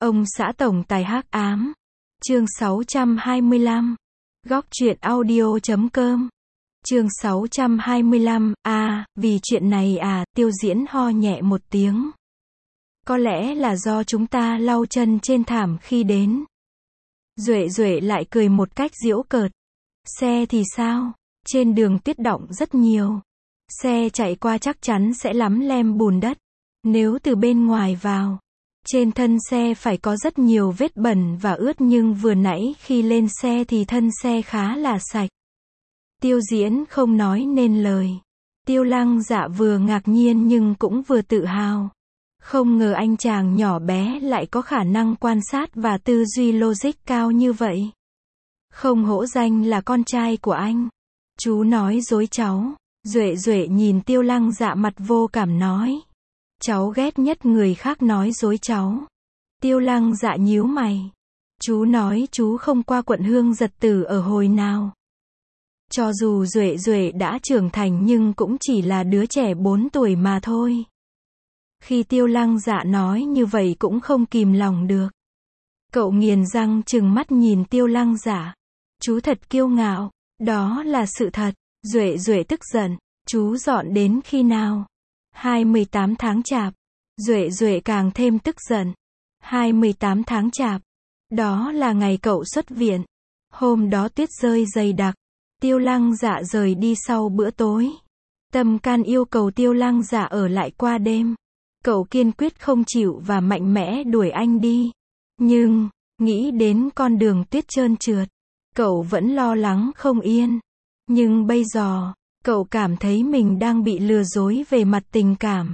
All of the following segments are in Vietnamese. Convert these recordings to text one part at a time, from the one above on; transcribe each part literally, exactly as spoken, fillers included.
Ông xã tổng tài hắc ám. Chương sáu trăm hai mươi lăm. Góc truyện audio chấm com. Chương sáu trăm hai mươi lăm, à, vì chuyện này à, Tiêu Diễn ho nhẹ một tiếng. Có lẽ là do chúng ta lau chân trên thảm khi đến. Duệ Duệ lại cười một cách giễu cợt. Xe thì sao? Trên đường tuyết đọng rất nhiều. Xe chạy qua chắc chắn sẽ lắm lem bùn đất. Nếu từ bên ngoài vào, trên thân xe phải có rất nhiều vết bẩn và ướt, nhưng vừa nãy khi lên xe thì thân xe khá là sạch. Tiêu Diễn không nói nên lời. Tiêu Lăng Dạ vừa ngạc nhiên nhưng cũng vừa tự hào. Không ngờ anh chàng nhỏ bé lại có khả năng quan sát và tư duy logic cao như vậy. Không hổ danh là con trai của anh. Chú nói dối cháu. Duệ Duệ nhìn Tiêu Lăng Dạ mặt vô cảm nói. Cháu ghét nhất người khác nói dối cháu. Tiêu Lăng Dạ nhíu mày. Chú nói chú không qua quận Hương Giật Tử ở hồi nào. Cho dù Duệ Duệ đã trưởng thành nhưng cũng chỉ là đứa trẻ bốn tuổi mà thôi. Khi Tiêu Lăng Dạ nói như vậy cũng không kìm lòng được. Cậu nghiền răng trừng mắt nhìn Tiêu Lăng Dạ. Chú thật kiêu ngạo. Đó là sự thật. Duệ Duệ tức giận. Chú dọn đến khi nào? hai mươi tám tháng Chạp. Duệ Duệ càng thêm tức giận. hai mươi tám tháng Chạp. Đó là ngày cậu xuất viện. Hôm đó tuyết rơi dày đặc. Tiêu Lăng Dạ rời đi sau bữa tối. Tâm Can yêu cầu Tiêu Lăng Dạ ở lại qua đêm. Cậu kiên quyết không chịu và mạnh mẽ đuổi anh đi. Nhưng, nghĩ đến con đường tuyết trơn trượt, cậu vẫn lo lắng không yên. Nhưng bây giờ, cậu cảm thấy mình đang bị lừa dối về mặt tình cảm.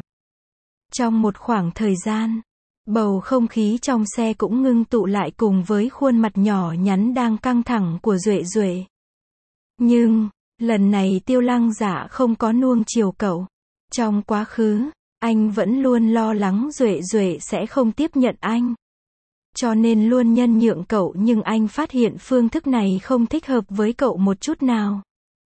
Trong một khoảng thời gian, bầu không khí trong xe cũng ngưng tụ lại cùng với khuôn mặt nhỏ nhắn đang căng thẳng của Duệ Duệ. Nhưng, lần này Tiêu Lăng Dạ không có nuông chiều cậu. Trong quá khứ, anh vẫn luôn lo lắng Duệ Duệ sẽ không tiếp nhận anh. Cho nên luôn nhân nhượng cậu, nhưng anh phát hiện phương thức này không thích hợp với cậu một chút nào.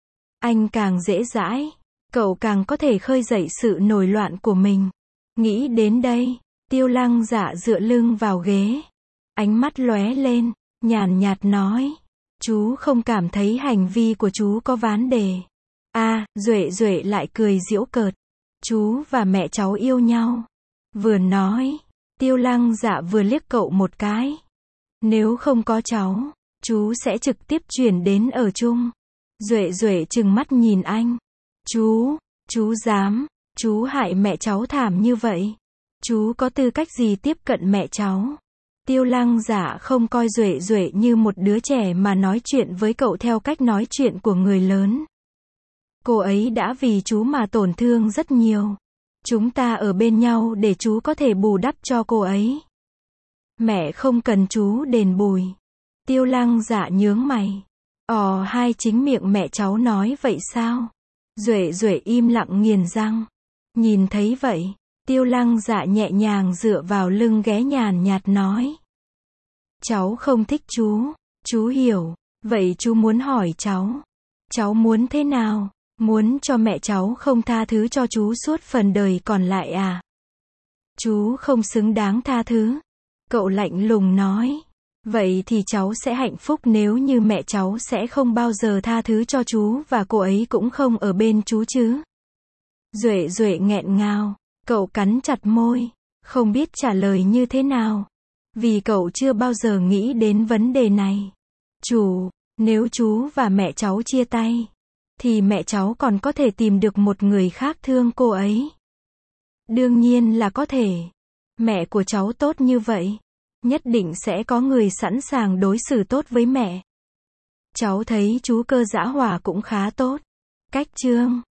Anh càng dễ dãi, cậu càng có thể khơi dậy sự nổi loạn của mình. Nghĩ đến đây, Tiêu Lăng Dạ dựa lưng vào ghế. Ánh mắt lóe lên, nhàn nhạt nói. Chú không cảm thấy hành vi của chú có vấn đề. À, Duệ Duệ lại cười giễu cợt. Chú và mẹ cháu yêu nhau. Vừa nói, Tiêu Lăng Dạ vừa liếc cậu một cái. Nếu không có cháu, chú sẽ trực tiếp chuyển đến ở chung. Duệ Duệ trừng mắt nhìn anh. Chú, chú dám, chú hại mẹ cháu thảm như vậy. Chú có tư cách gì tiếp cận mẹ cháu? Tiêu Lăng Dạ không coi Duệ Duệ như một đứa trẻ mà nói chuyện với cậu theo cách nói chuyện của người lớn. Cô ấy đã vì chú mà tổn thương rất nhiều. Chúng ta ở bên nhau để chú có thể bù đắp cho cô ấy. Mẹ không cần chú đền bù. Tiêu Lăng Dạ nhướng mày. Ồ, hai chính miệng mẹ cháu nói vậy sao? Duệ Duệ im lặng nghiền răng. Nhìn thấy vậy, Tiêu Lăng Dạ nhẹ nhàng dựa vào lưng ghế nhàn nhạt nói. Cháu không thích chú. Chú hiểu. Vậy chú muốn hỏi cháu. Cháu muốn thế nào? Muốn cho mẹ cháu không tha thứ cho chú suốt phần đời còn lại à? Chú không xứng đáng tha thứ. Cậu lạnh lùng nói. Vậy thì cháu sẽ hạnh phúc nếu như mẹ cháu sẽ không bao giờ tha thứ cho chú và cô ấy cũng không ở bên chú chứ? Duệ Duệ nghẹn ngào. Cậu cắn chặt môi. Không biết trả lời như thế nào. Vì cậu chưa bao giờ nghĩ đến vấn đề này. Chú, nếu chú và mẹ cháu chia tay, thì mẹ cháu còn có thể tìm được một người khác thương cô ấy. Đương nhiên là có thể. Mẹ của cháu tốt như vậy. Nhất định sẽ có người sẵn sàng đối xử tốt với mẹ. Cháu thấy chú Cơ Dã Hỏa cũng khá tốt. Cách chương